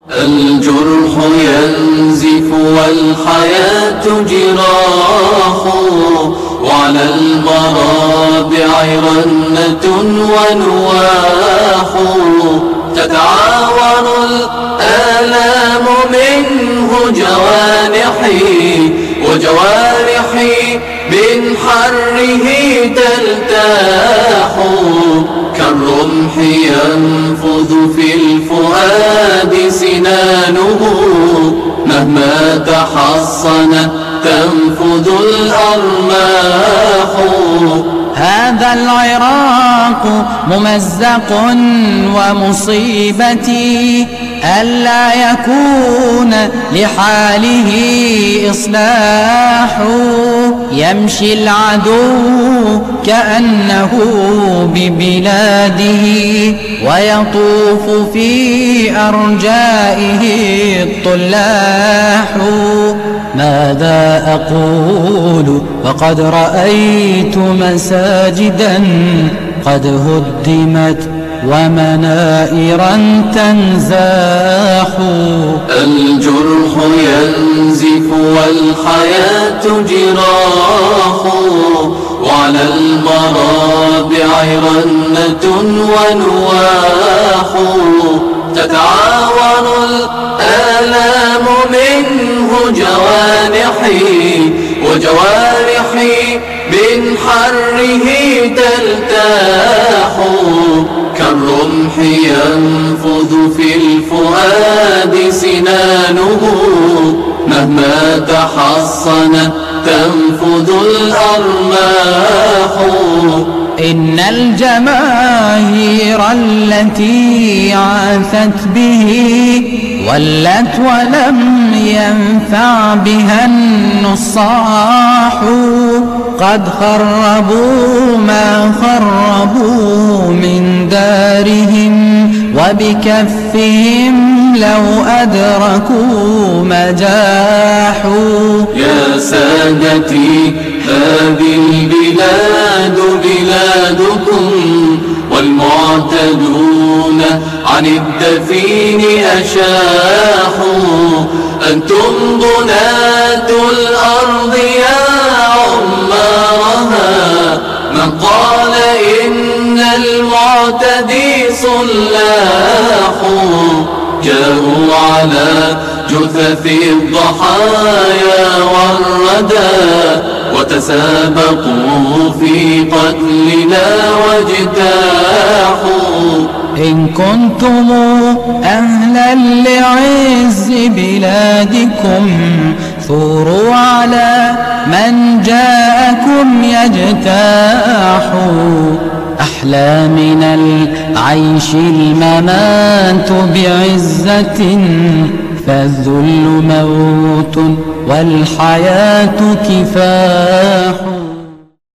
الجرح ينزف والحياة جراح، وعلى المرابع رنة ونواح، تتعاور الآلام منه جوانحي، وجوارحي من حره تلتاح، كالرمح ينفذ في الفؤاد سنانه، مهما تحصن تنفذ الأرماح. هذا العراق ممزق ومصيبتي، ألا يكون لحاله إصلاح، يمشي العدو كأنه ببلاده، ويطوف في أرجائه الطلاح. ماذا أقول وقد رأيت مساجدا قد هدمت ومنائرا تنزاح. الجرح ينزف والحياة جراح، وعلى المرابع رنة ونواح، تتعاور الآلام منه جوانحي، وجوارحي من حره تلتاح، كالرمح ينفذ في الفؤاد سنانه، مهما تحصن تنفذ الأرماح. إن الجماهير التي عاثت به ولت ولم ينفع بها النصاح، قد خربوا ما خربوا من دارهم، وبكفهم لو أدركوا مجاحوا. يا سادتي هذه البلاد بلادكم، والمعتدون عن الدفين أشاحوا، أنتم بنات الأرض يا عمارها، من قال إن المعتدي صلاح، جاءوا على جثث الضحايا والردى، وتسابقوا في قتلنا واجتاحوا. إن كنتم أهلا لعز بلادكم، ثوروا على من جاءكم يجتاح. أحلى من العيش الممات بعزة، فالذل موت والحياة كفاح.